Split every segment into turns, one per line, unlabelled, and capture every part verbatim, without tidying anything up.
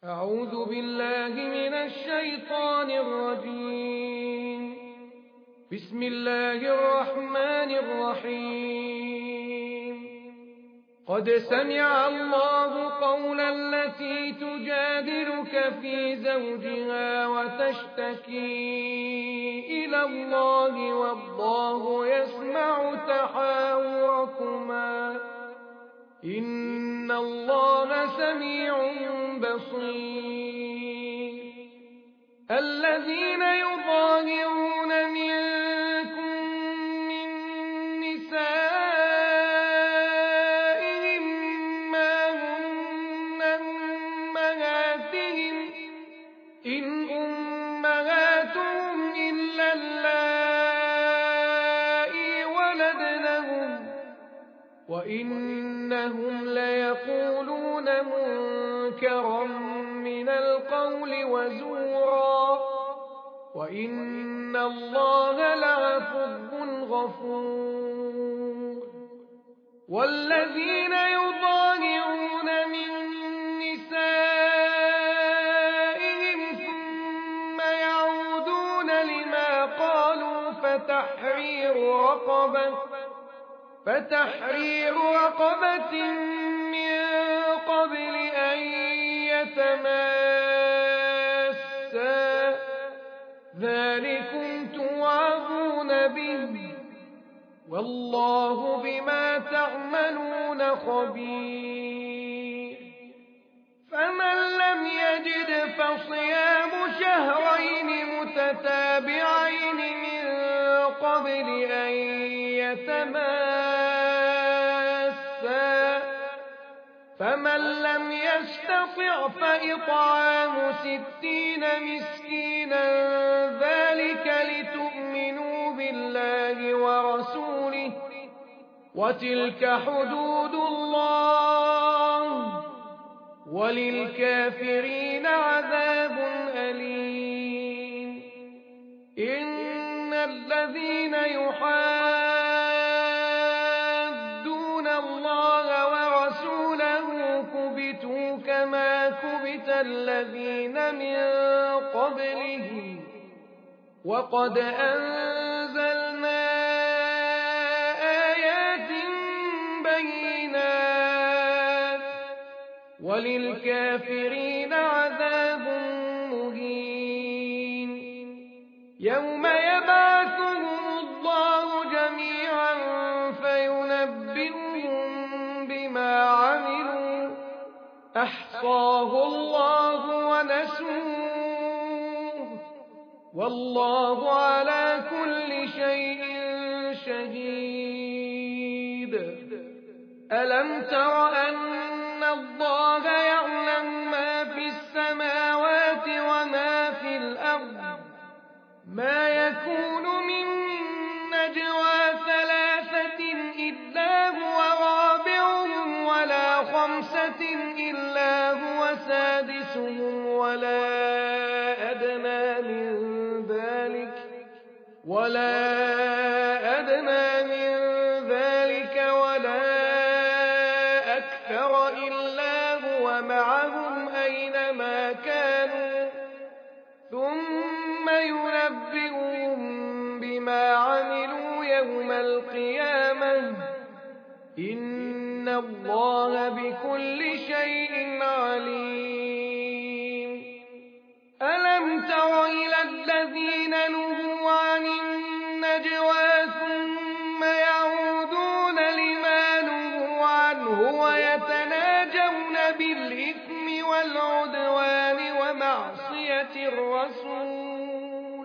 أعوذ بالله من الشيطان الرجيم. بسم الله الرحمن الرحيم. قد سمع الله قول التي تجادلك في زوجها وتشتكي إلى الله والله يسمع تحاوركما إن الله سميع بصير. الذين يظاهرون منكم من نسائهم ما هن أمهاتهم إن أمهاتهم إلا اللائي ولدنهم وإنهم ليقولون منكرا من القول وزورا وإن الله لعفو غفور. والذين يظاهرون من نسائهم ثم يعودون لما قالوا فتحرير رقبة فتحرير رقبة من قبل أن يتماسا ذلكم توعظون به والله بما تعملون خبير. فمن لم يجد فصيام شهرين متتابعين من قبل أن يتماسا فمن لم يستطع فإطعام ستين مسكينا ذلك لتؤمنوا بالله ورسوله وتلك حدود الله وللكافرين عذاب أليم. إن الذين يحادون الله ورسوله كبتوا كما كبت الذين من قبلهم وقد أنزلنا آيات بينات وللكافرين عذاب مهين. يوم يبعثهم الله جميعا فينبئهم بما عملوا أحصاه الله ونسوه والله على كل شيء شهيد. ألم تر أن الله يعلم ما في السماوات وما في الأرض ما يكون من نجوى ثلاثة إلا هو رابعهم ولا خمسة إلا هو سادسهم ولا أدنى من ذلك ولا أدنى من ذلك ولا أكثر إلا هو معهم أينما كانوا ثم ينبئهم بما عملوا يوم القيامة إن الله بكل شيء عليم. ألم تر إلى الذين نهوا عن النجوى ثم يعودون لما نهوا عنه ويتناجون بالإثم والعدوان ومعصية الرسول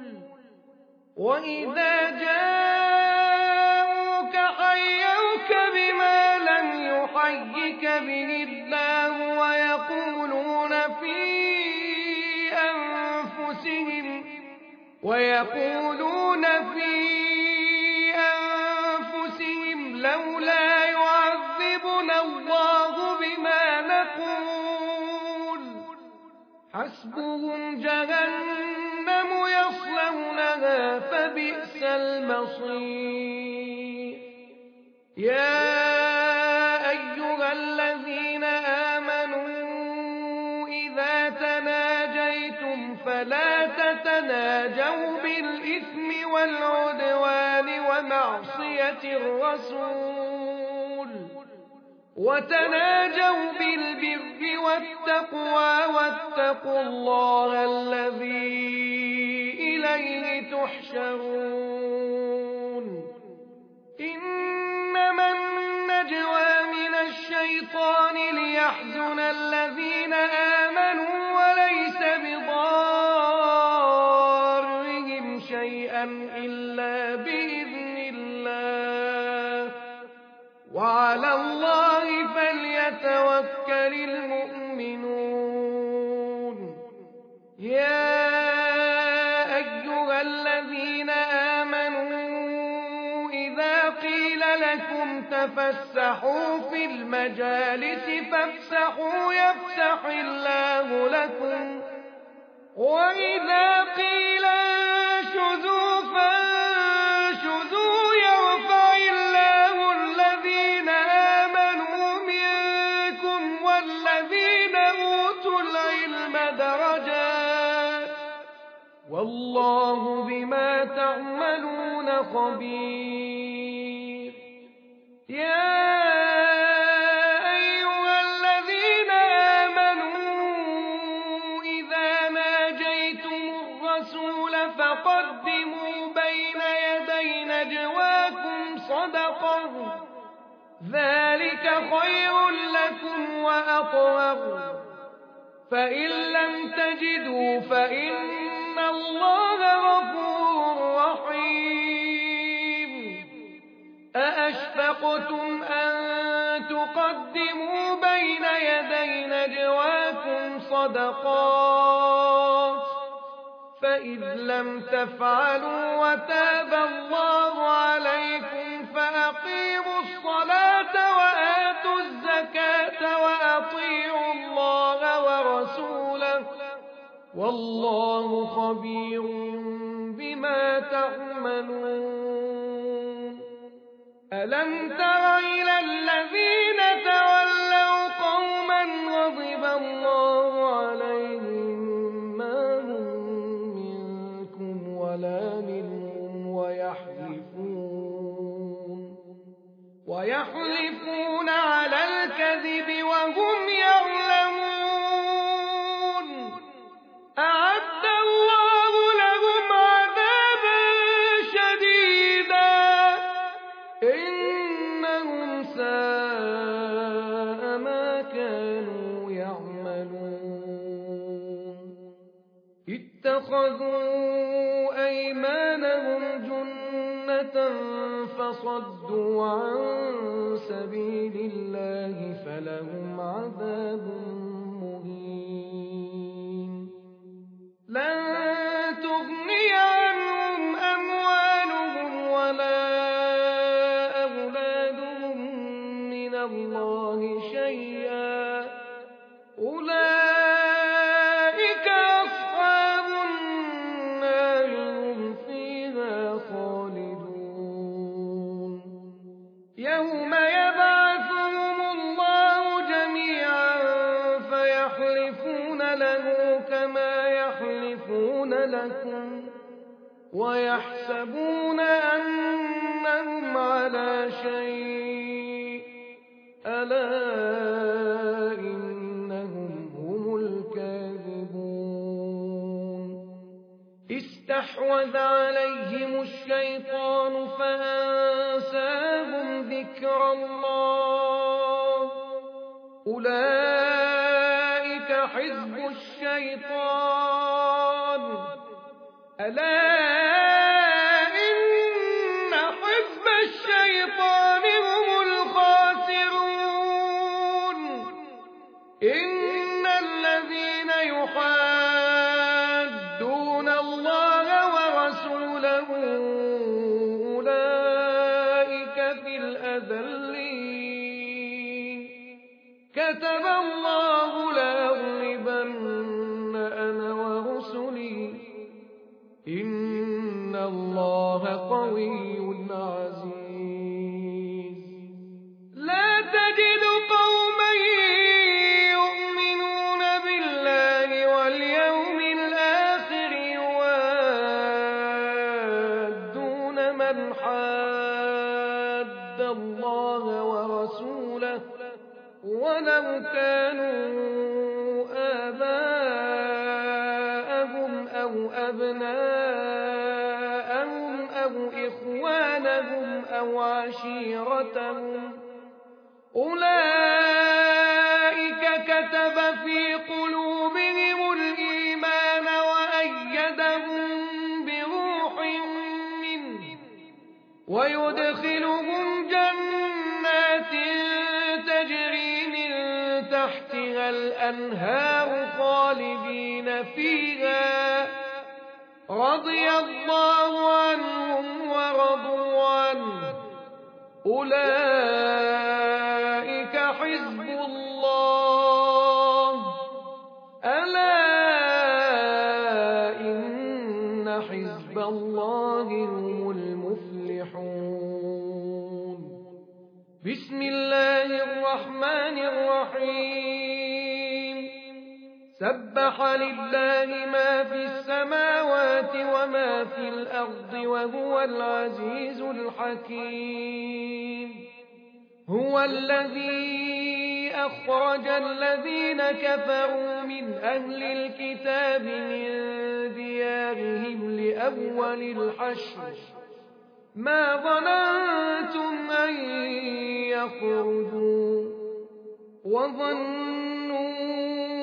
وإذا جاءوك حيوك بما لم يحيك به الله ويقولون في أنفسهم ويقولون في أنفسهم لولا يعذبنا الله بما نقول حسبهم جهنم يصلونها فبئس المصير. يا أيها الذين آمنوا إذا إذا تناجيتم فلا تتناجوا بالإثم والعدوان ومعصية الرسول وتناجوا بالبر والتقوى واتقوا الله الذي إليه تحشرون إنما النجوى من الشيطان ليحزن الذين آمنوا وليس بضارهم شيئا إلا بإذن الله وعلى الله فليتوكل المؤمنون يا أيها الذين آمنوا إذا قيل لكم تفسحوا في المجالس فافسحوا يفسح الله لكم وإذا قيل انشزوا فانشزوا يرفع الله الذين آمنوا منكم والذين أوتوا العلم درجات والله بما تعملون خبير يا أيها الذين آمنوا إذا ناجيتم الرسول فقدموا بين يدي نجواكم صدقة ذلك خير لكم وأطهر فإن لم تجدوا فإن الله غفور رحيم أأشفقتم أن تقدموا بين يدي نجواكم صدقات فإذ لم تفعلوا وتاب الله عليكم فأقيموا الصلاة وآتوا الزكاة وأطيعوا الله ورسوله والله خبير بما تعملون ألم تر إلى الذين تولوا قوما غضب الله عليهم ما هم منكم ولا منهم ويحلفون ويحلفون على الكذب وهم يعلمون أعد الله لهم عذابا شديدا إنهم ساء ما كانوا يعملون اتخذوا أيمانهم جنة فصدوا عن سبيل الله فلهم عذاب مهين لن تغني عنهم أموالهم ولا أولادهم من الله شيئا أولئك أصحاب النار هم فيها خالدون يوم يبعثهم الله جميعا فيحلفون له كما يحلفون لكم ويحسبون أنهم على شيء ألا إنهم هم الكاذبون استحوذ عليهم الشيطان فأنساهم ذكر الله أولئك حزب الشيطان ألا إن حزب الشيطان هم الخاسرون إن الذين يحادون الله ورسوله أولئك في الأذلين كتب الله لأغلبن أنا ورسلي إن الله قوي عزيز لا تجد قوما يؤمنون بالله ولو كانوا آباءهم أو أبناءهم أو إخوانهم أو عشيرتهم أولئك كتب في قلوبهم الإيمان وأيدهم بروح منه ويدخلهم جنات تجري من تحتها الأنهار خالدين فيها رضي الله عنهم ورضوا عنه أولئك حزب الله ألا إن حزب الله هم المفلحون بسم الله الرحمن الرحيم سبح لله ما في السماوات وما في الأرض وهو العزيز الحكيم هو الذي أخرج الذين كفروا من أهل الكتاب من ديارهم لأول الحشر ما ظننتم أن يخرجوا وظنوا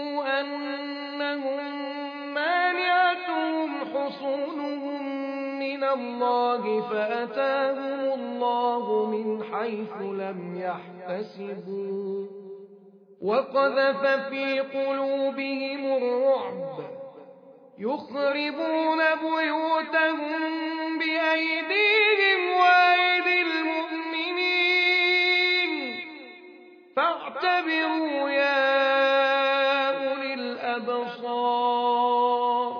أنهم مانعتهم حصونهم من الله فأتاهم الله من حيث لم يحتسبوا وقذف في قلوبهم الرعب يخربون بيوتهم بأيديهم وأيدي المؤمنين فاعتبروا يا أولي الأبصار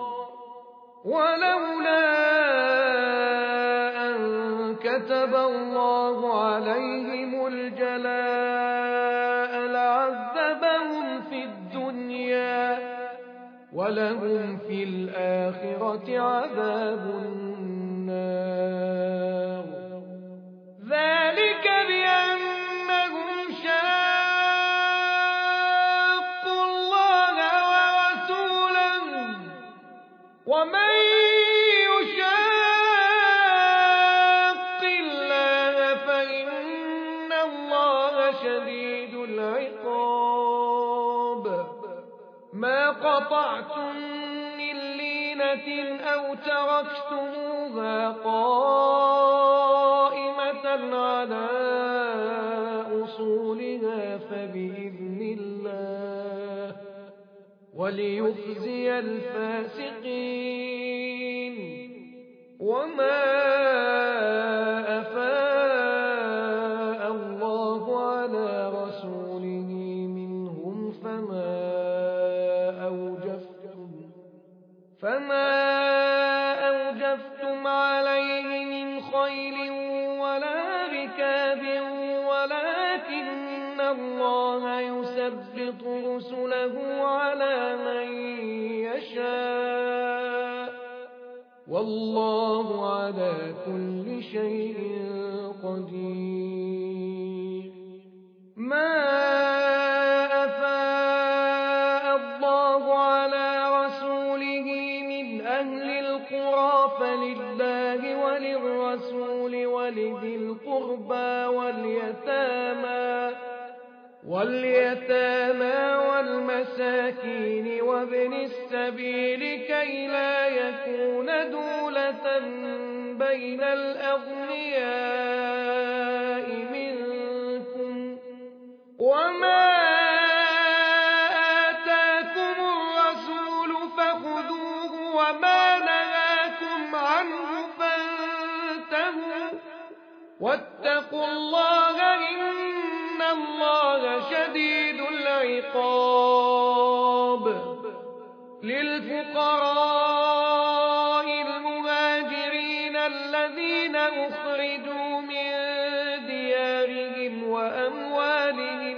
ولولا أن كتب الله عليهم الجلاء لعذبهم في الدنيا ولهم في الآخرة عذاب النار ذلك بأنهم شاقوا الله ورسوله ومن يشاق الله فإن الله شديد العقاب ما قطعتم من لينة أو تركتموها قائمة على أصولها فبإذن الله وليخزي الفاسقين وما أفاء الله على رسوله منهم فما أوجفتم فما أوجفتم عليه من خيل ولا ركاب ولكن الله يثبت رسله على من يشاء والله على كل شيء قدير ما أفاء الله على رسوله من أهل القرى فلله وللرسول ولذي القربى واليتامى واليتامى والمساكين وابن السبيل كي لا يكون دولة بين الأغنياء منكم وما آتاكم الرسول فخذوه وما نهاكم عنه فانتهوا واتقوا الله إن الله شديد العقاب للفقراء المهاجرين الذين أخرجوا من ديارهم وأموالهم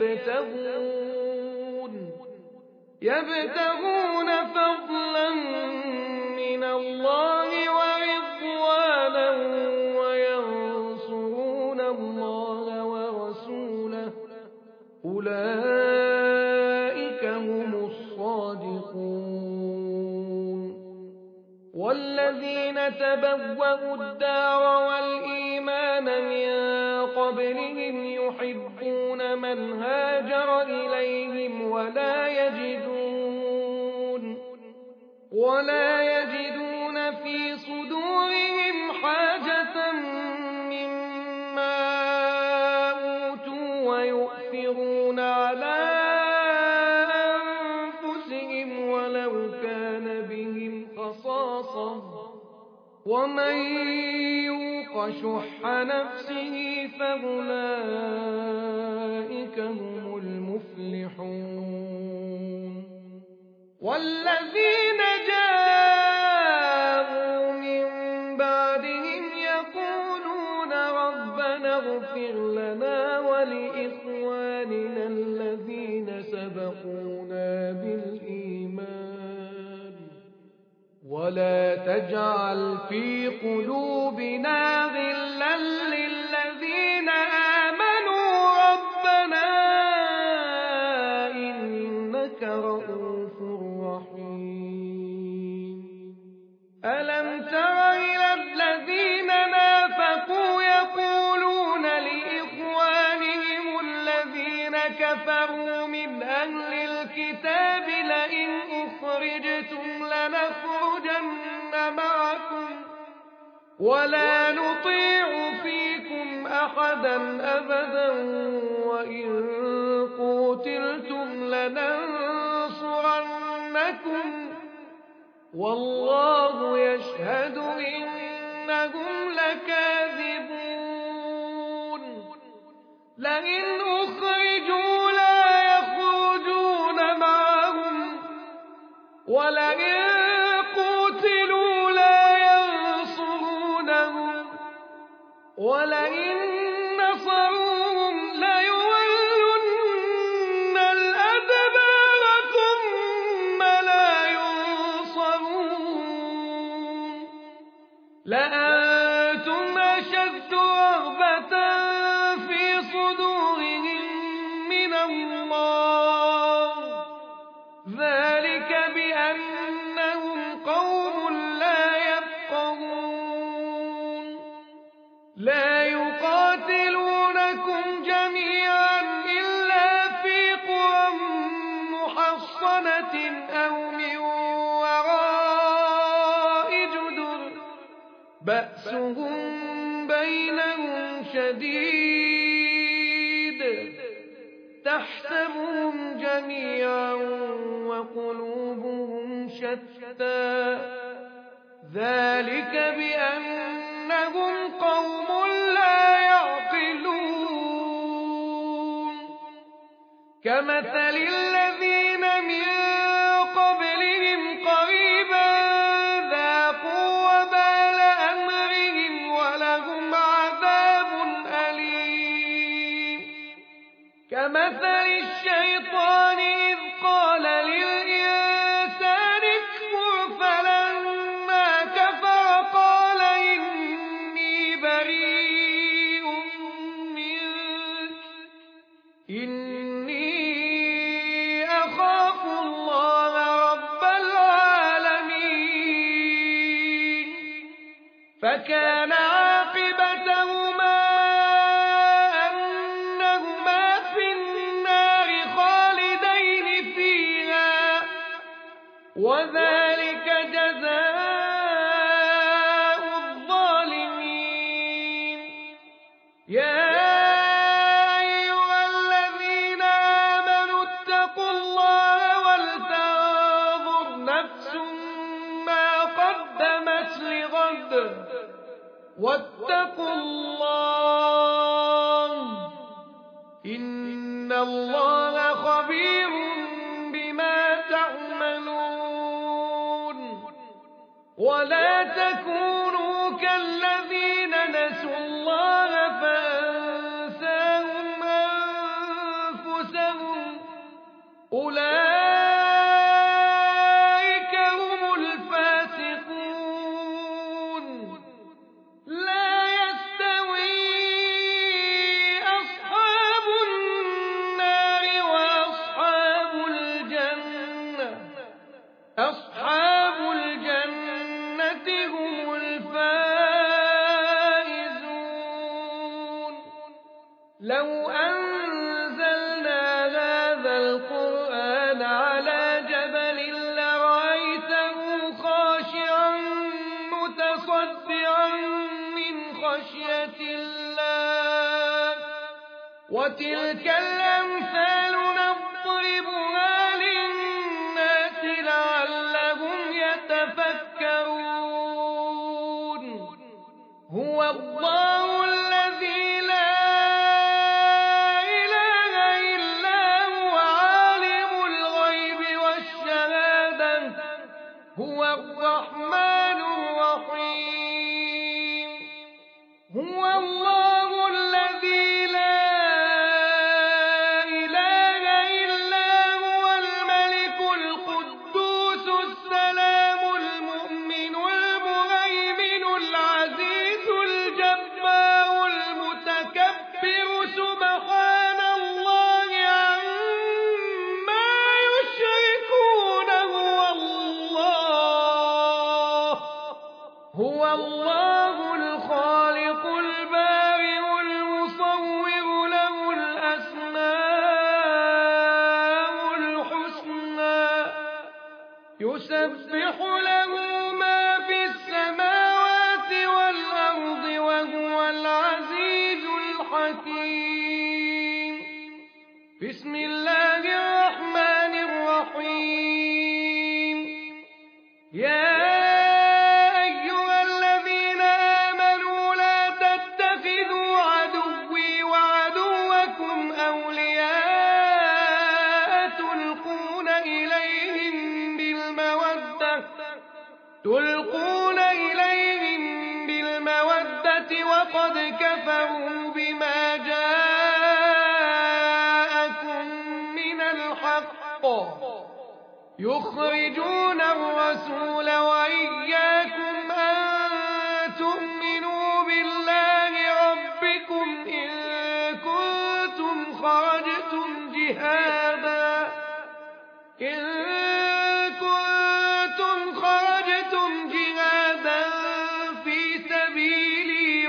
يبتغون يبتغون فضلا من الله ورضوانا وينصرون الله ورسوله أولئك والذين تبوأوا الدار والإيمان من قبلهم يحبون من هاجر إليهم ولا يجدون ولا يجدون في صدورهم حاجة مما أوتوا ويؤثرون على أنفسهم ولو كان بهم خصاصة ومن يوق شح نفسه فأولئك هم المفلحون والذين جاءوا من بعدهم يقولون ربنا اغفر لنا ولإخواننا الذين سبقونا بالإيمان ولا تجعل في قلوبنا غلا للذين آمنوا ربنا إنك رؤوف رحيم ألم تر إلى الذين نافقوا يقولون لإخوانهم الذين كفروا من أهل الكتاب لئن أخرجتم لنخرجن معكم ولا نطيع فيكم أحدا أبدا وإن قتلتم لننصرنكم والله يشهد إنهم لكاذبون لئن أخرجوا لا يخرجون معهم ولئن قتلوا لا ينصرونهم ولئن نصروهم ليولن الأدبار ثم لا ينصرون لأنتم أشد رغبة في صدورهم من الله ذلك بأنهم قوم لا يفقهون لا يقاتلونكم جميعا إلا في قرى محصنة أو من وراء جدر بأسهم بينهم شديد تحسبهم جميعا وقلوبهم شتى ذلك بأنهم قوم لا يعقلون كمثل الذين من قبلهم قريبا ذاقوا وبال أمرهم ولهم عذاب أليم كمثل الشيطان إذ قال للإنسان اكفر فلما كفر قال إني بريء منك إني أخاف الله رب العالمين فكان عاقبتهما وذلك جزاء الظالمين يا أيها الذين آمنوا اتقوا الله ولتنظر نفس ما قدمت لغد واتقوا الله إن الله خبير بما تعملون ولا تكونوا كالذين نسوا الله فأنساهم أنفسهم أولئك هم الفاسقون لا يستوي أصحاب النار وأصحاب الجنة أصحاب الجنة هم وتلك الأمثال نضربها للناس لعلهم يتفكرون هو الله الذي لا إله إلا هو عالم الغيب والشهادة هو الرحمن الرحيم هو الله الذي لا إله إلا هو الملك القدوس السلام المؤمن المهيمن العزيز الجبار المتكبر سبحان الله عما يشركون هو الله هو الله الخالق البارئ المصور له الأسماء الحسنى يسبح له ما في السماوات والأرض وهو العزيز الحكيم بسم الله الرحمن الرحيم يا أيها الذين آمنوا لا تتخذوا عدوي وعدوكم أولياء تلقون إليهم بالمودة تلقون إليهم بالمودة وقد كفروا بما جاءكم من الحق يخرجون الرسول وإياكم أن تؤمنوا بالله ربكم إن كنتم خرجتم جهادا إن كنتم خرجتم جهادا في سبيلي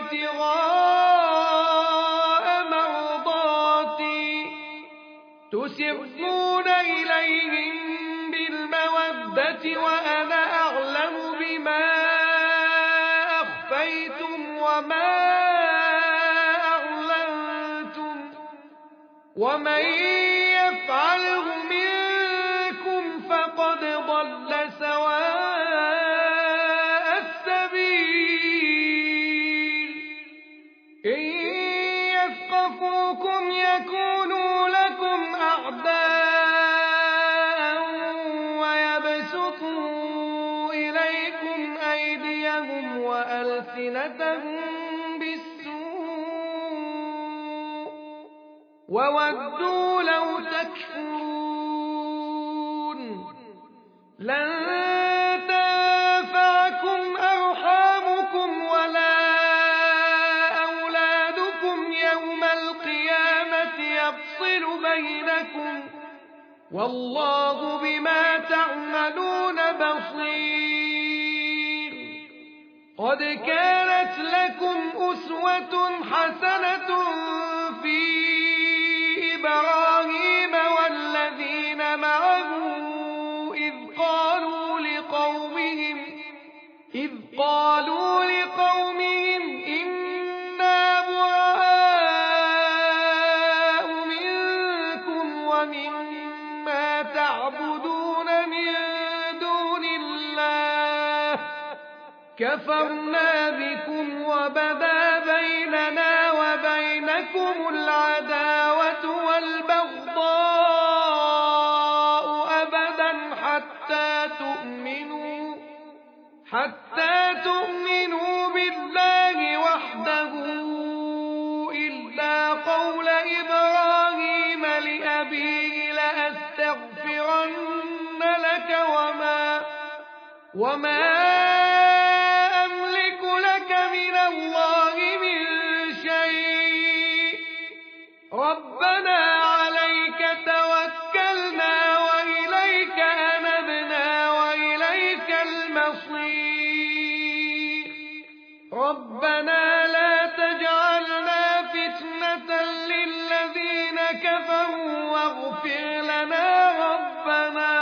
وابتغاء مرضاتي تسرون إليهم بالمودة وأنا أعلم بما أخفيتم وما أعلنتم ومن يفعله منكم فقد ضل سواء السبيل إن يثقفوكم يكونوا لكم أعداء ويبسطوا إليكم أيديهم وألسنتهم بالسوء وودوا لو تكفرون لن تنفعكم أرحامكم ولا أولادكم يوم القيامة يفصل بينكم والله بما تعملون بصير قد كانت لكم أسوة حسنة في إبراهيم والذين معه إذ قالوا لقومهم إذ قالوا لقومهم إنا براء منكم ومما تعبدون من دون الله كفرنا بكم وبدا بيننا وبينكم العداوة والبغضاء أبدا حتى تؤمنوا حتى تؤمنوا بالله وحده إلا قول إبراهيم لأبيه لأستغفرن لك وما وما أملك لك من الله من شيء ربنا عليك توكلنا وإليك أنبنا وإليك المصير ربنا لا تجعلنا فتنة للذين كفروا واغفر لنا ربنا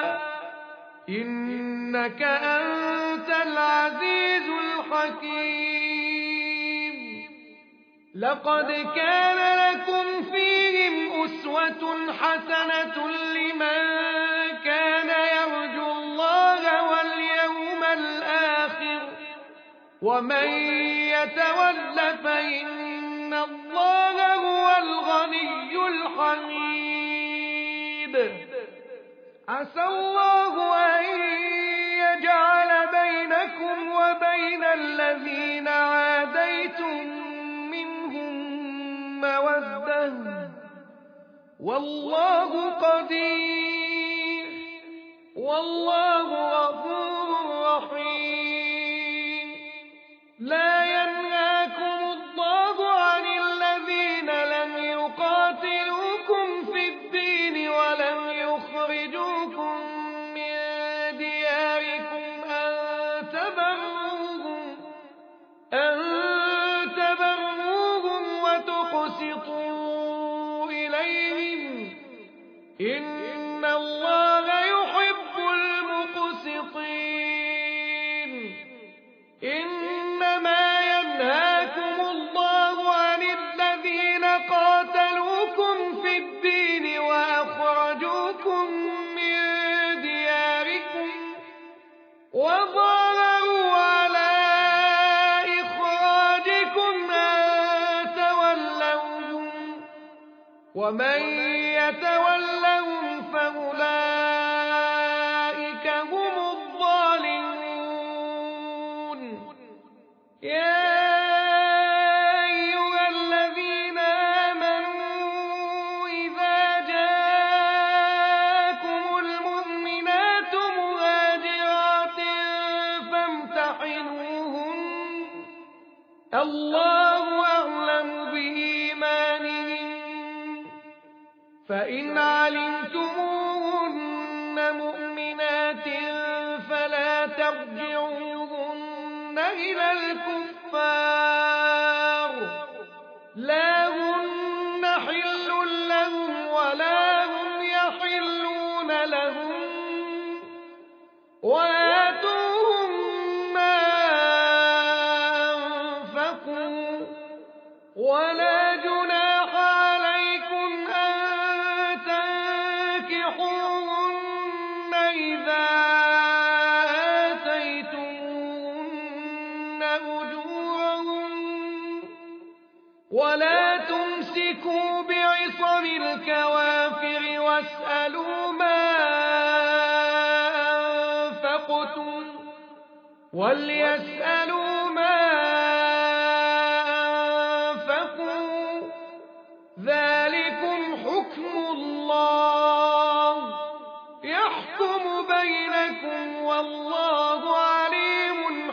إنك أنت العزيز الحكيم لقد كان لكم فيهم أسوة حسنة لمن كان يرجو الله واليوم الآخر ومن يتول فإن الله هو الغني الحميد عسى الله أن يجعل بينكم وبين الذين عاديتم مودة والله قدير والله غفور رحيم لا ينهاكم الله عن الذين لم يقاتلوكم في الدين ولم يخرجوكم من دياركم أن تبروهم أن وتقسطوا إليهم إن الله يحب المقسطين إنما ينهاكم الله عن الذين قاتلوكم في الدين وأخرجوكم من دياركم وظاهروا على ومن يتولهم فأولئك هم الظالمون يا أيها الذين آمنوا إذا جاءكم المؤمنات مهاجرات فامتحنوهن الله أعلم بإيمانهن فإن علمتموهن مؤمنات فلا ترجعوهن إلى الكفار لا هن حل لهم ولا هم يحلون لهم وآتوهم ما أنفقوا ولا جناح عليكم أن تنكحوهن إذا آتيتموهن أجورهن ولا تمسكوا بعصم الكوافر واسألوا ما أنفقتم وليسألوا ما أنفقوا ذلكم حكم الله يحكم بينكم والله عليم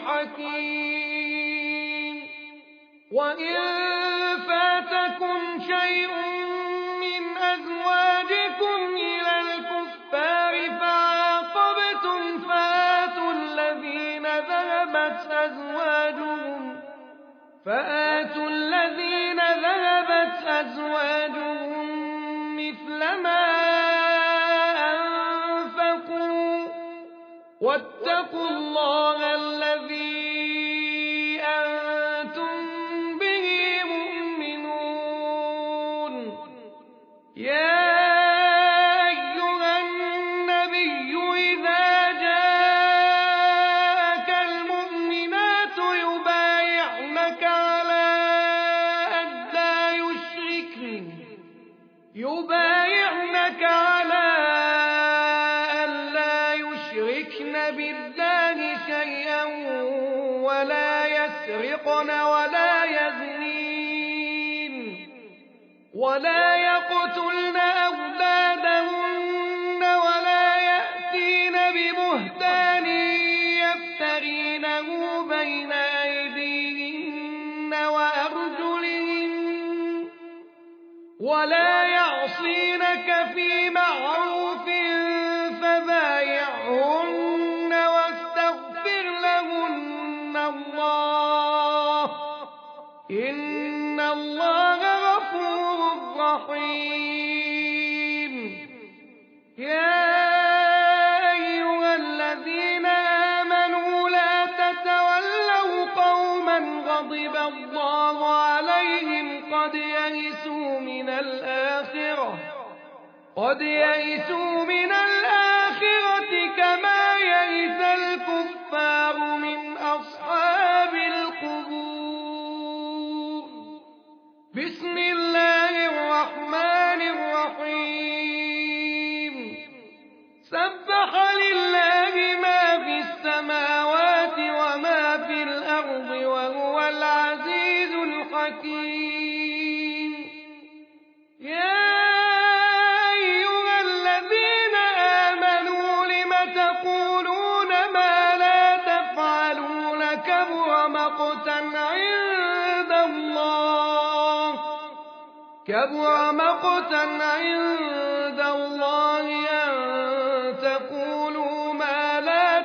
حكيم وإن فاتكم شيء من أزواجكم إلى الكفار فعاقبتم فآتوا الذين ذهبت أزواجهم فآتوا الذين ذهبت أزواجهم مثل ما أنفقوا واتقوا الله الذي أنتم به مؤمنون يا أيها النبي إذا جاءك المؤمنات يبايعنك على ألا يشركن يبايعنك على ألا يشركن بالله شيئا ولا يسرقن ولا يزنين ولا يقتلن أولادهن ولا يأتين ببهتان يفترينه بين أيديهن وأرجلهن ولا يعصينك في معروف فبايعهن واستغفر لهن الله إن الله غفور رحيم يا أيها الذين آمنوا لا تتولوا قوما غضب الله عليهم قد يئسوا من الآخرة كما يئس الكفار من أصحاب القبور. بسم الله الرحمن الرحيم. سبح لله ما في السماوات وما في الأرض وهو العزيز الحكيم. يا كبر مقتا عند الله أن تقولوا ما لا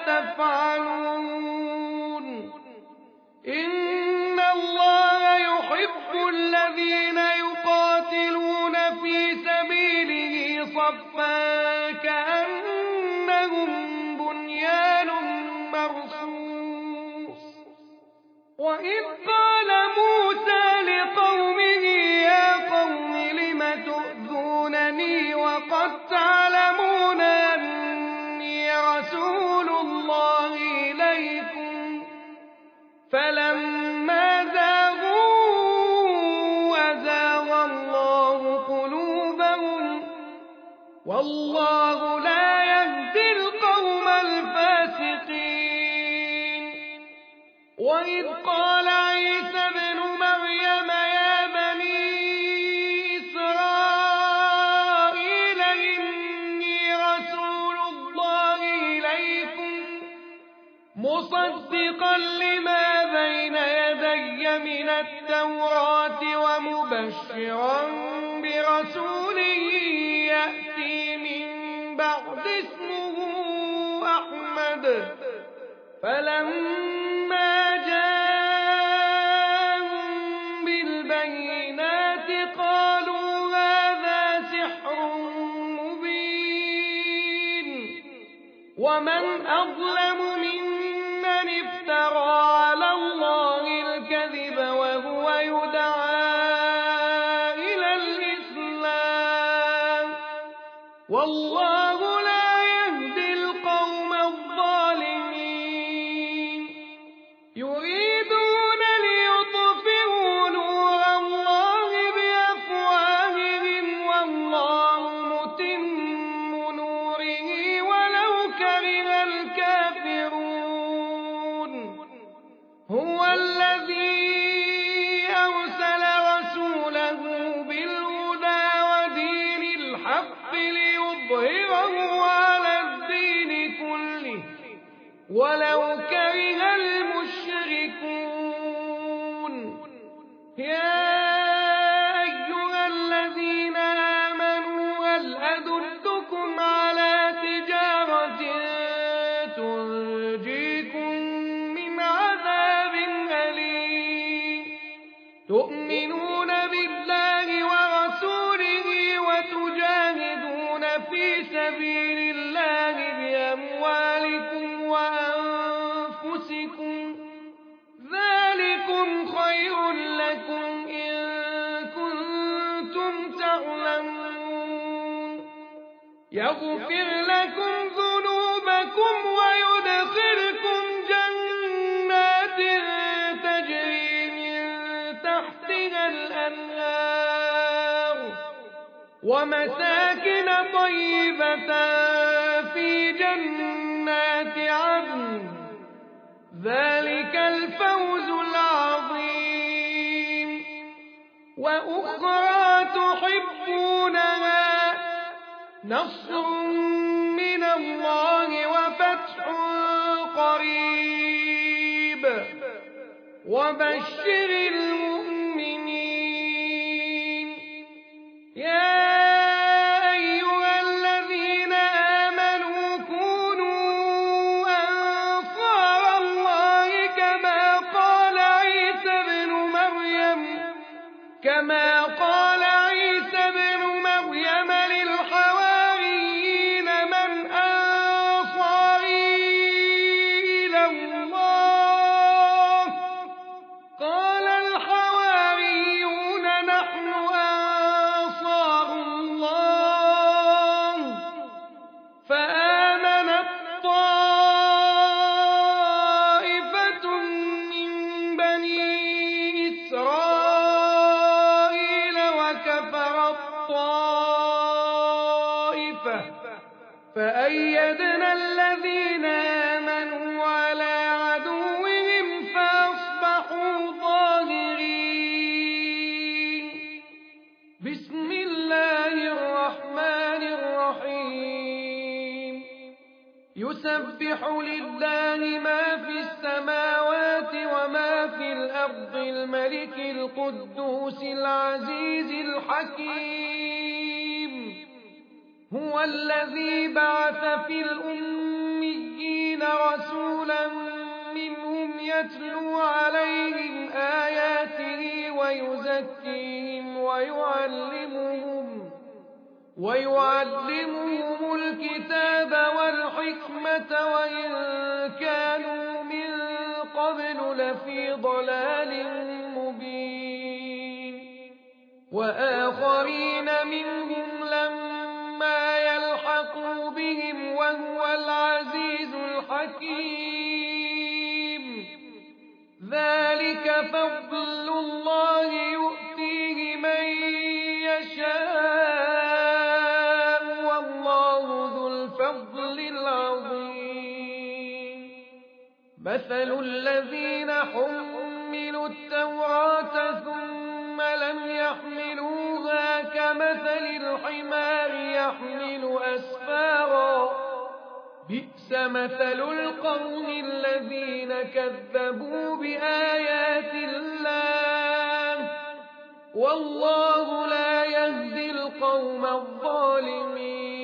تفعلون. إن الله يحب الذين يقاتلون في سبيله صفا كأنهم بنيان مرصوص. وإذ قال موسى لقومه وقد تعلمون أني رسول الله إليكم فلما زاغوا أزاغ الله قلوبهم والله لا يهدي القوم الفاسقين. وإذ قال عيسى ابن مريم يا بني مصدقا لما بين يدي من التوراة ومبشرا برسول يأتي من بعد اسمه أحمد. فلما جاءهم بالبينات قالوا هذا سحر مبين. ومن أظلم ممن افترى على الله الكذب وهو يدعى إلى الإسلام والله لا يهدي القوم الظالمين. يريدون ليطفئوا نور الله بأفواههم والله متم نوره ولو كره الكافرون. هو الذي أرسل رسوله بالهدى ودين الحق ليظهره على الدين كله ولو كره المشركون. يا أيها الذين آمنوا هل أدلكم على تجارة تنجيكم من عذاب أليم تؤمنون بالله ورسوله وتجاهدون في سبيل الله بأموالكم وأنفسكم ذلكم خير لكم إن كنتم تعلمون. يغفر لكم ذنوبكم ويدخلكم جنات تجري من تحتها الأنهار ومساكن طيبة في جنات عدن ذلك الفوز العظيم. وأخرى تحبونها نصر من الله وفتح قريب وبشر المؤمنين. يا أيها الذين آمنوا كونوا أنصار الله كما قال عيسى ابن مريم كما قال عيسى ابن مريم للحواريين من أنصاري إلى الله قال يسبح لله ما في السماوات وما في الأرض الملك القدوس العزيز الحكيم هو الذي بعث في الأميين رسولا منهم يتلو عليهم آياته ويزكيهم ويعلمهم ويعلمهم الكتاب والحكمة وإن كانوا من قبل لفي ضلال مبين وآخرين منهم لما يلحقوا بهم وهو العزيز الحكيم ذلك فضل الله يؤتيه من يشاء الفضل العظيم مثل الذين حملوا التوراة ثم لم يحملوها كمثل الحمار يحمل أسفارا بئس مثل القوم الذين كذبوا بآيات الله والله لا يهدي القوم الظالمين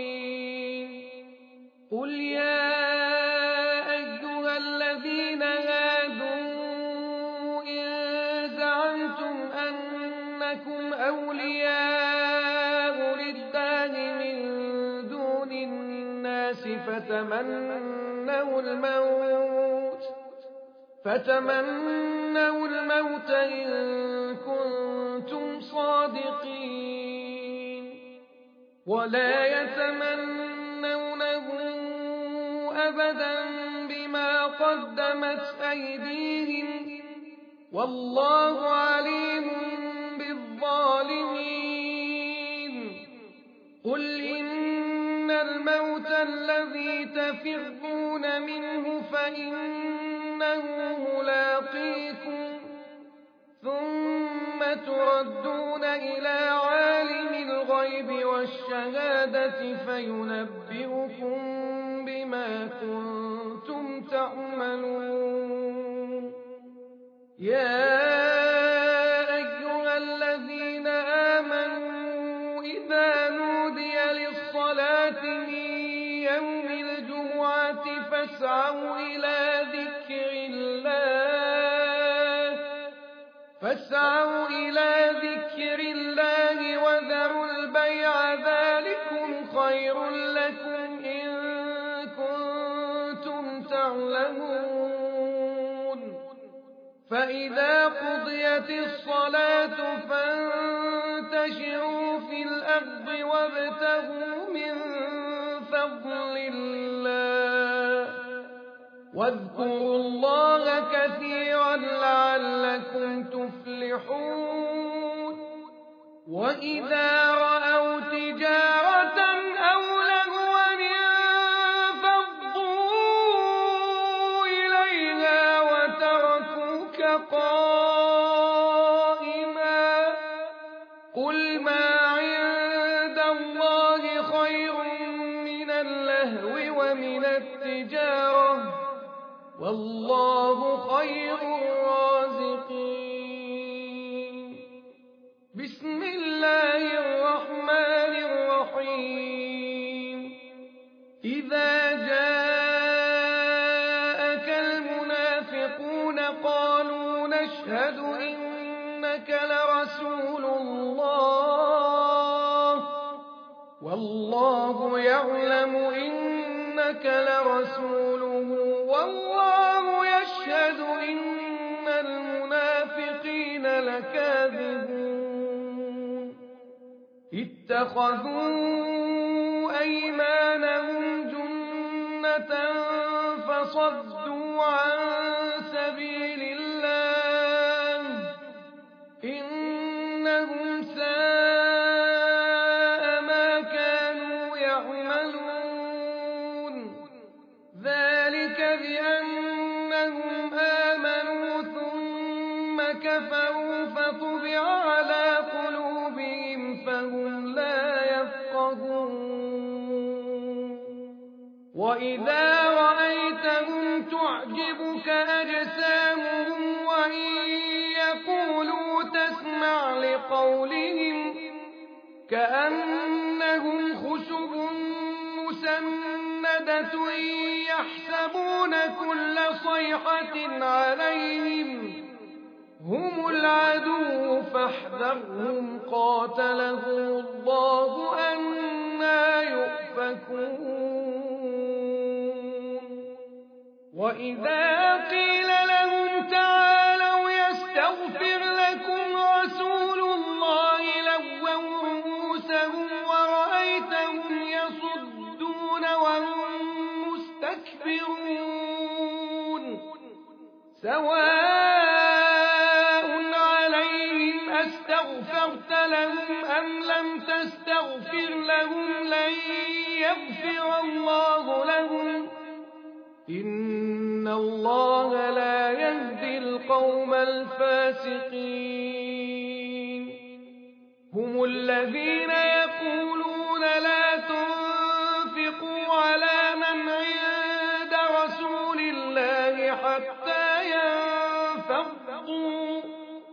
قل يا أيها الذين هادوا إن زعمتم أنكم أولياء لله من دون الناس فتمنوا الموت فتمنوا الموت إن كنتم صادقين ولا يتمنونه أبدا بما قدمت أيديهم والله عليم بالظالمين قل إن الموت الذي تفرون منه فإنه ملاقيكم ثم تردون إلى عالم الغيب والشهادة فينبئكم بما كنتم تعملون يا أيها الذين آمنوا إذا نودي للصلاة من يوم الجمعة فاسعوا إلى ذكر الله فاسعوا إلى ذكر الله وذروا البيع ذلكم خير لكم إن كنتم تعلمون فإذا قضيت الصلاة فانتشروا في الأرض وابتغوا من فضل الله واذكروا الله كثيرا لعلكم تفلحون وإذا رأوا تجارة أو لهوا انفضوا إليها وتركوك قائما قل ما عند الله خير من اللهو ومن التجارة والله خير الرازقين بسم الله الرحمن الرحيم إذا جاءك المنافقون قالوا نشهد إنك لرسول الله والله يعلم إنك لرسوله والله يشهد إن المنافقين لكاذبون اتخذوا أيمانهم جنة فصدوا عن سبيل الله إنهم ساء ما كانوا يعملون ذلك بأنهم آمنوا ثم كفروا فطبع على قلوبهم فهم لا يفقهون وإذا رأيتهم تعجبك أجسامهم وإن يقولوا تسمع لقولهم كأنهم خشب مسندة يحسبون كل صيحة عليهم هم العدو فاحذرهم قاتلهم الله أنى يؤفكون وإذا قيل لهم تعالوا يستغفر لكم رسول الله لووا رؤوسهم ورأيتهم يصدون وهم مستكبرون سواء عليهم أستغفرت لهم أم لم تستغفر لهم لن يغفر الله لهم إن الله لا يهدي القوم الفاسقين هم الذين يقولون لا تنفقوا على من عند رسول الله حتى ينفضوا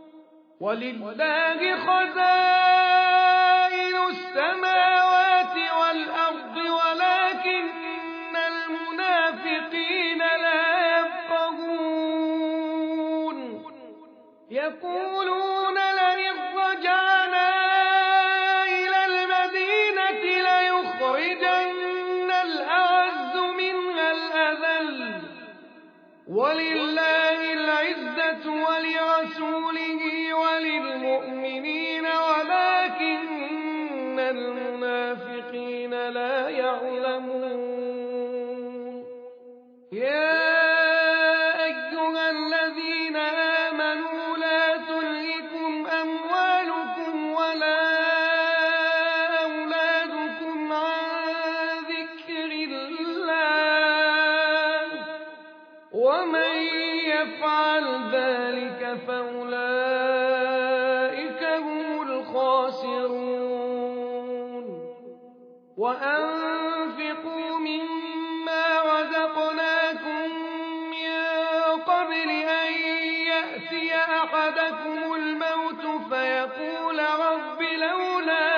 ولله خزائن السماوات والأرض ولكن المنافقين لا يفقهون يقولون لئن رجعنا إلى المدينة ليخرجن الأعز منها الأذل ولله العزة ولرسوله وللمؤمنين ولكن المنافقين لا يعلمون يا أيها الذين آمنوا لا تلهكم أموالكم ولا أولادكم عن ذكر الله ومن يفعل ذلك فأولئك هم الخاسرون وأنفقوا مما رزقناكم من قبل أن يأتي أحدكم الموت فيقول رب لولا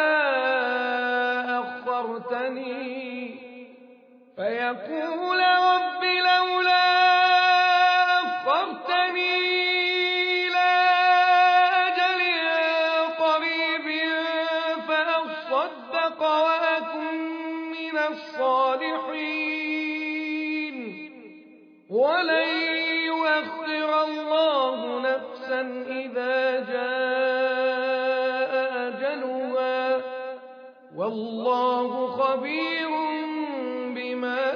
أخرتني فيقول رب لولا أخرتني إلى أجل قريب فأصدق وأكن من الصالحين ولن يؤخر الله نفسا إذا جاء أجلها والله خبير بما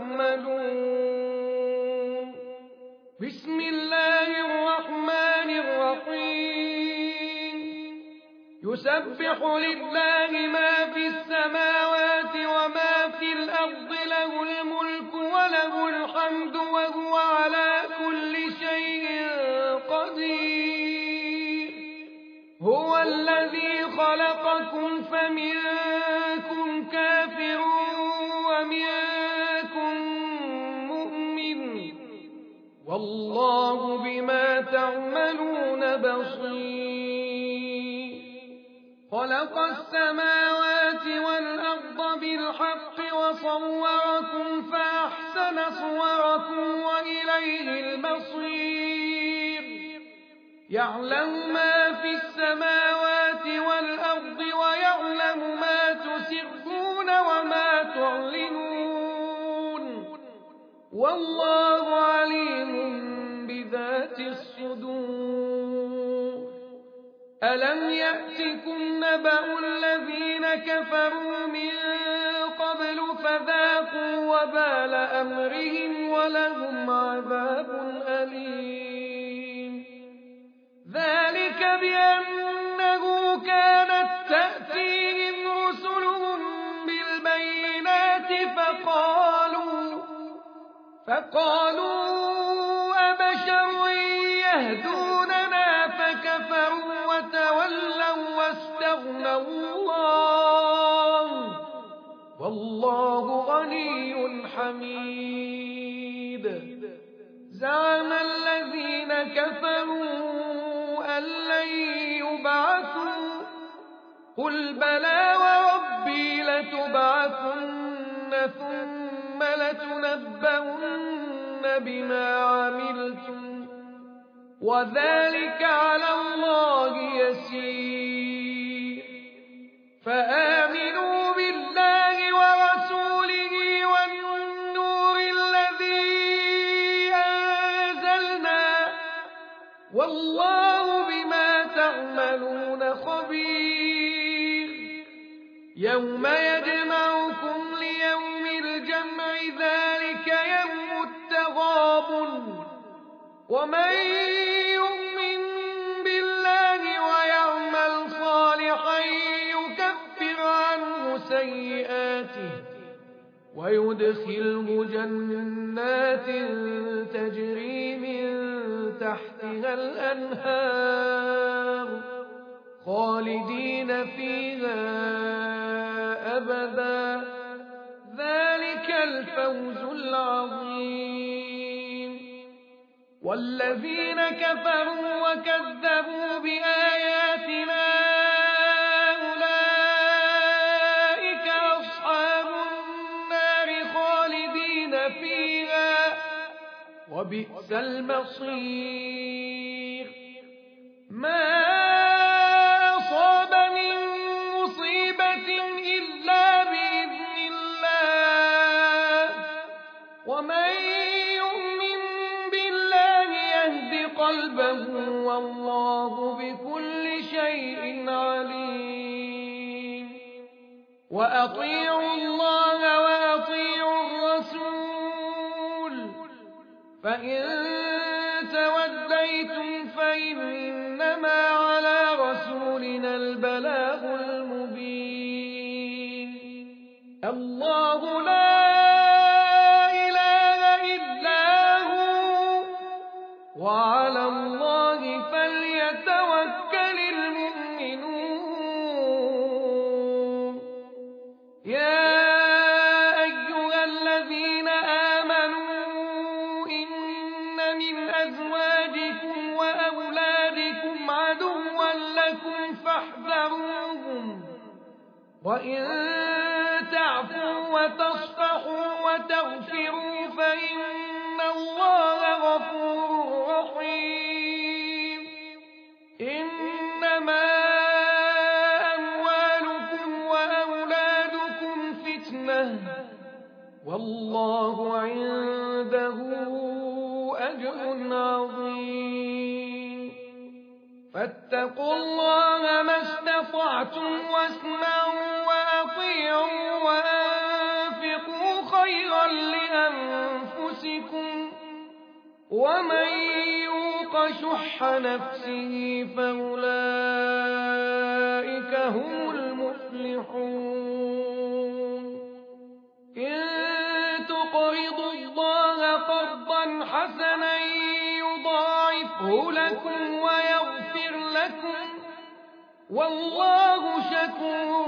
تعملون بسم الله الرحمن الرحيم يسبح لله ما في السماوات وما في الأرض له الملك وله الحمد وهو على كل شيء قدير هو الذي خلقكم فمنكم كافر ومنكم مؤمن والله بما تعملون بصير خلق السماوات والأرض بالحق وصوركم فأحسن صوركم وإليه المصير يعلم ما في السماوات والأرض ويعلم ما تسرون وما تعلنون والله عليم بذات الصدور ألم يأتكم نبأ الذين كفروا من قبل فذاقوا وبال أمرهم ولهم عذاب أليم ذلك بأنه كانت تأتيهم رسلهم بالبينات فقالوا فقالوا أبشر يهدوننا فكفروا وتولوا واستغنى الله والله غني حميد الحميد زعم الذين كفروا أن لن يبعثوا قل بلى وربي لتبعثن ثم لتنبؤن بما عملتم وذلك على الله يسير فآمنوا بالله ورسوله والنور الذي أنزلنا والله بما تعملون خبير يوم يجمعكم ليوم الجمع ذلك يوم التغابن ومن يؤمن بالله ويعمل صالحا يكفر عنه سيئاته ويدخله جنات تجري من تحتها الأنهار خالدين فيها أبدا ذلك الفوز العظيم والذين كفروا وكذبوا بآياتنا أولئك أصحاب النار خالدين فيها وبئس المصير ما أصاب من مصيبة إلا بإذن الله ومن يؤمن بالله يهد قلبه والله بكل شيء عليم وأطيعوا الله وأطيعوا الرسول فإن توليتم فإنما على رسولنا البلاغ المبين الله لا إله إلا هو وعلى الله فليتوكل المؤمنون يا أيها الذين آمنوا إن من أزواجكم وأولادكم عدوا لكم فاحذروهم وإن تعفوا وتصفحوا وتغفروا فإن الله غفور رحيم إنما أموالكم وأولادكم فتنة والله عنده أجر عظيم فاتقوا الله ما استطعتم واسمعوا وأطيعوا وأنفقوا خيرا لأنفسكم ومن يوق شح نفسه فأولئك هم المفلحون إن تقرضوا الله قرضا حسنا يضاعفه لكم ويغفر لكم والله شكور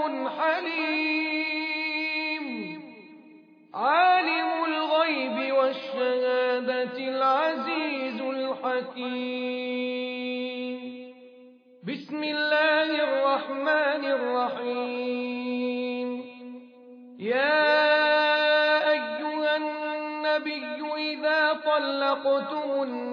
حليم عالم الغيب والشهادة العزيز الحكيم بسم الله الرحمن الرحيم يا أيها النبي إذا طلقتم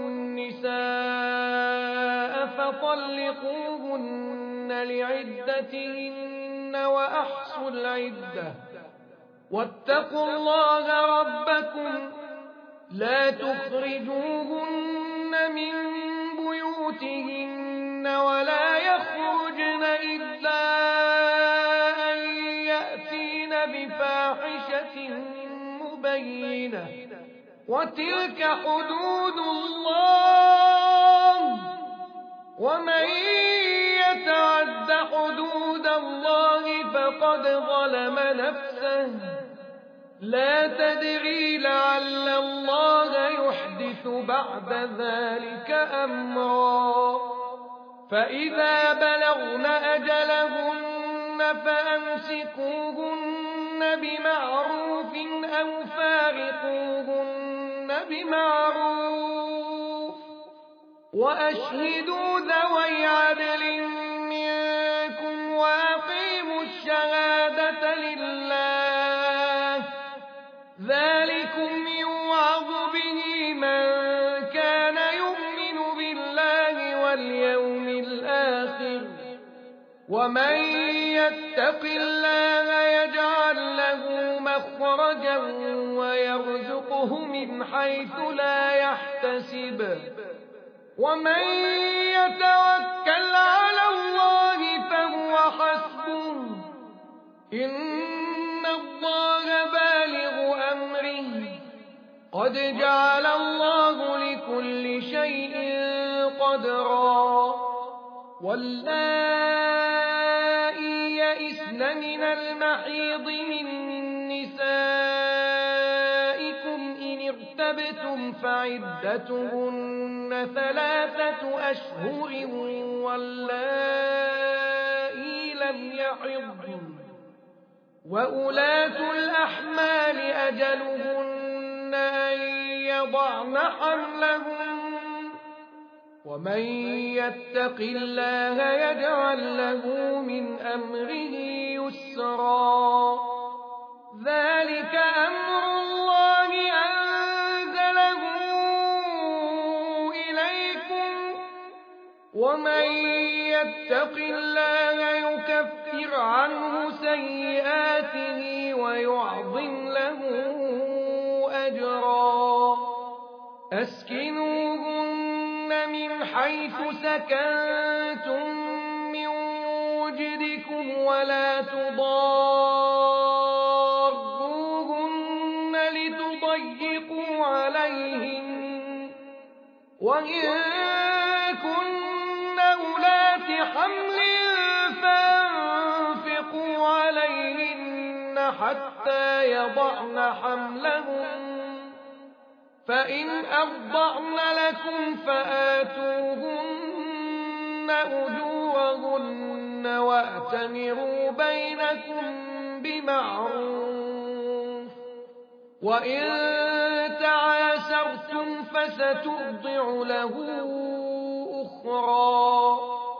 النساء فطلقوهن لعدتهن وأحصوا العدة واتقوا الله ربكم لا تخرجوهن من بيوتهن ولا يخرجن إلا أن يأتين بفاحشة مبينة وتلك حدود الله ومن يتعد حدود الله فقد ظلم نفسه لا تدري لعل الله يحدث بعد ذلك أمرا فإذا بلغن أجلهن فأمسكوهن بمعروف أو فارقوهن بمعروف وأشهدوا ذوي عدل منكم وأقيموا الشهادة لله ذلكم يوعظ به من كان يؤمن بالله واليوم الآخر ومن يتق الله يجعل له مخرجا ويرزقه من حيث لا يحتسب ومن يتوكل على الله فهو حسبه إن الله بالغ أمره قد جعل الله لكل شيء قدرا واللائي يئسن من المحيض من نسائكم إن ارتبتم فعدتهن ثلاثة أشهر واللائي لم يحضن وأولاة الأحمال أجلهن أن يضعن حملهن ومن يتق الله يجعل له من أمره يسرا ذلك أمر الله أنزله إليكم ومن يتق الله يكفر عنه سيئاته ويعظم له أجرا أسكنوهن من حيث سكنتم من وجدكم ولا تضاروهن لتضيقوا عليهن وإن كن أولات حمل فانفقوا عليهن حتى يضعن حملهن فإن أرضعن لكم فآتوهن أجورهن وأتمروا بينكم بمعروف وإن تعاسرتم فسترضع له أخرى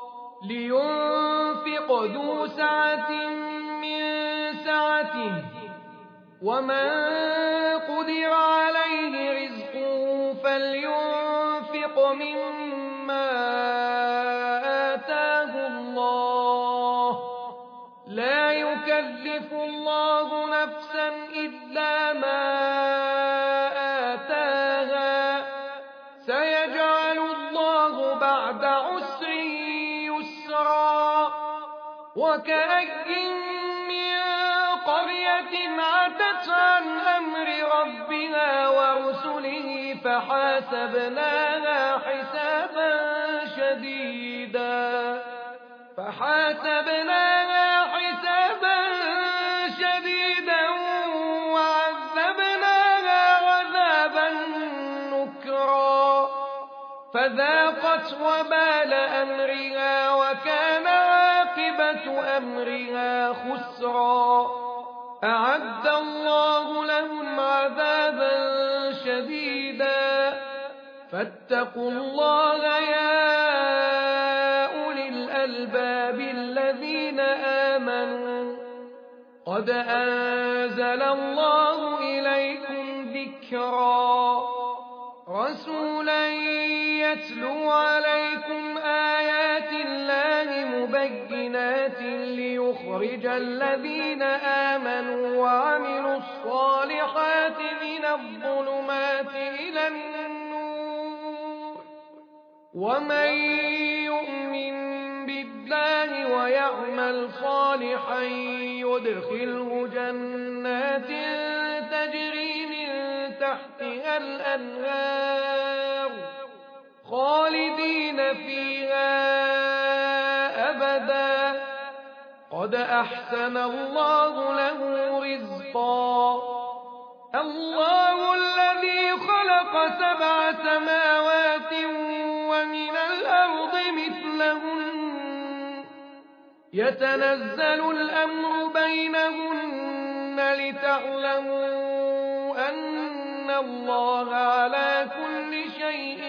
لينفق ذو سعة من سعته ومن قدر عليه رزقه فلينفق مما آتاه الله لا يكلف الله نفسا إلا ما آتاها سيجعل الله بعد عسر يسرا وكأين قرية عتت عن أمر ربها ورسله فحاسبناها حسابا شديدا فحاسبناها حسابا شديدا وعذبناها عذابا نكرا فذاقت وبال أمرها وكان عاقبة أمرها خسرا أعد الله لهم عذابا شديدا فاتقوا الله يا أولي الألباب الذين آمنوا قد أنزل الله إليكم ذكرا رسولا يتلو عليكم آيات الله مبينات ليخرج الذين آمنوا وعملوا الصالحات من الظلمات إلى النور ومن يؤمن بالله ويعمل صالحا يدخله جنات تجري من تحتها الأنهار خالدين فيها أبدا قد أحسن الله له رزقا الله الذي خلق سبع سماوات ومن الأرض مثلهن يتنزل الأمر بينهن لتعلموا أن الله على كل شيء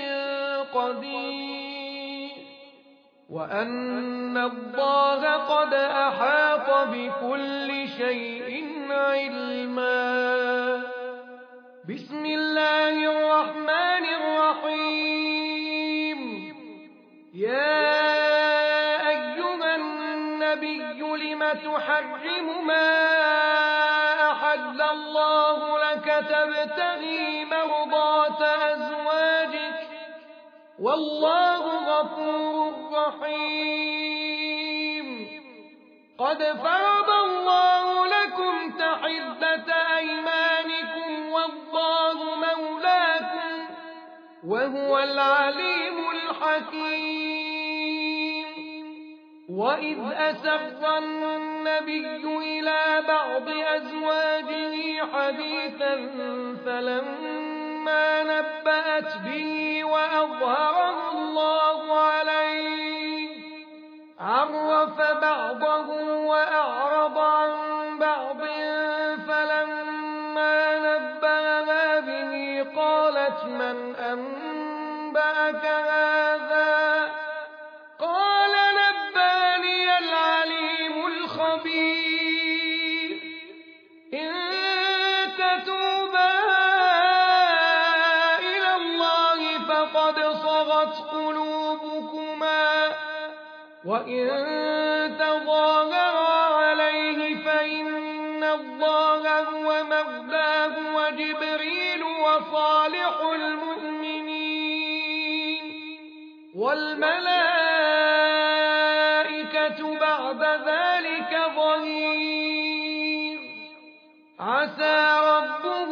قدير وأن الله قد أحاط بكل شيء علما. بسم الله الرحمن الرحيم. يا أيها النبي لم تحرم ما أحل الله لك تبتغي مرضات أزواجك والله غفور رحيم. قد فرض الله لكم تحلة أيمانكم والله مولاكم وهو العليم الحكيم. وإذ أسر النبي إلى بعض أزواجه حديثا فلما نبأت به وأظهره الله عليه عرف بعضه وأعرض عن بعض فلما نبأها به قالت من أنبأك هذا قال نبأني العليم الخبير. إن تتوبا إلى الله فقد صغت قلوبكما وإن تظاهرا عليه فإن الله هو مولاه وجبريل وصالح المؤمنين والملائكة بعد ذلك ظهير. عسى ربه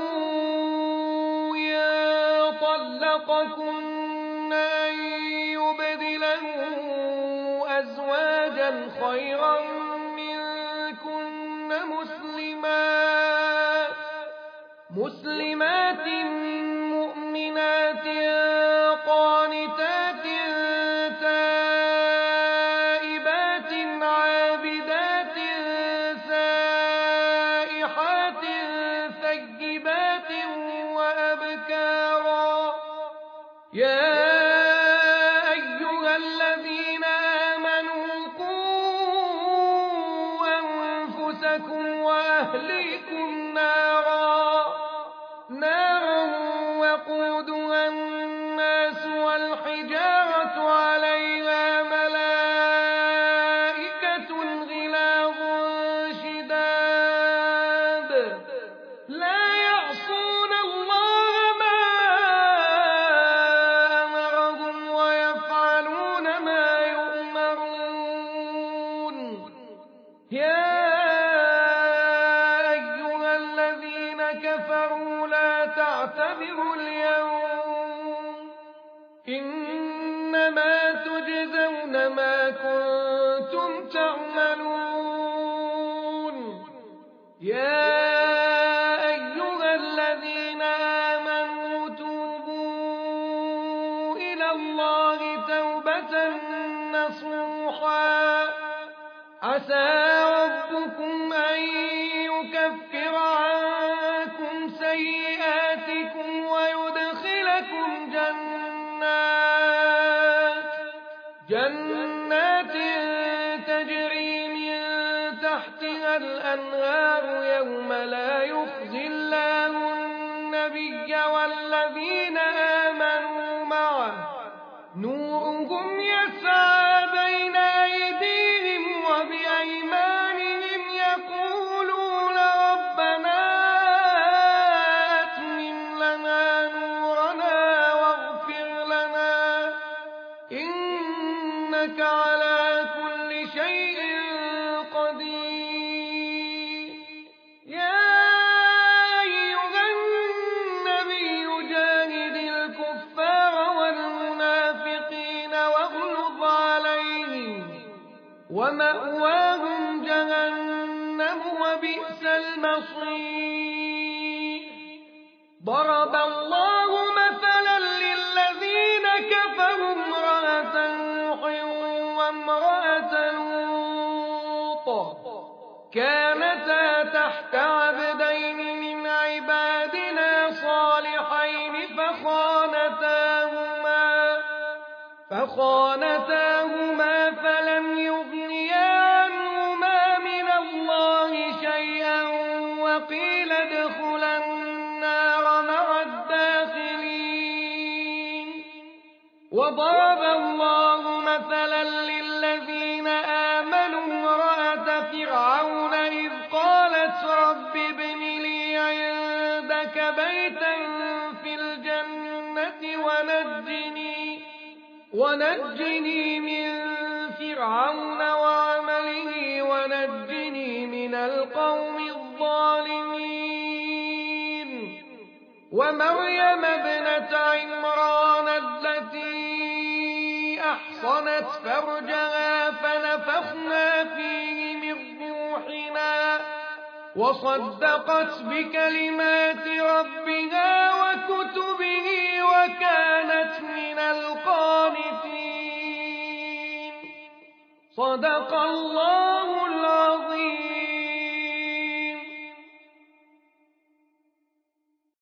إن طلقكن أن يبدله أزواجا خيرا منكن مسلمات مسلمات مؤمنات قانتات تائبات عابدات سائحات ثيبات وأبكارا. يا أيها الذين آمنوا قوا أنفسكم وأهليكم نارا نارا وقودها الناس والحجارة عليها ملائكة غلاظ شداد لا يعصون الله ما أمرهم ويفعلون ما يؤمرون. يا أيها الذين كفروا لا تعتذروا اليوم إنما تجزون ما كنتم تعملون. يا أيها الذين آمنوا توبوا إلى الله توبة نصوحا عسى ربكم أن يكفر عنكم سيئاتكم ويدخلكم جنات جنات تجري من تحتها الأنهار يوم لا يخزي الله النبي والذين آمنوا معه نورهم يسعى بين أيديهم وبأيمانهم يقولون ربنا أتمم لنا نورنا واغفر لنا إنك على كل شيء قدير. يا أيها النبي جاهد الكفار والمنافقين واغلظ عليهم ومأواهم جهنم وبئس المصير. ضرب الله مثلا للذين كفروا امرأة نوح وامرأة لوط كانتا تحت عبد فخانتاهما فخانتاهما فلم يغنيا عنهما من الله شيئا وقيل ادخلا النار مع الداخلين. وضرب الله مثلا للذين آمنوا امرأة فرعون إذ قالت رب ابن لي عندك بيتا في الجنة ونجني, ونجني من فرعون وعمله ونجني من القوم الظالمين. ومريم ابنة عمران التي أحصنت فرجها فنفخنا فيه من روحنا وصدقت بكلمات ربها وكتبه وكانت من القانتين. صدق الله العظيم.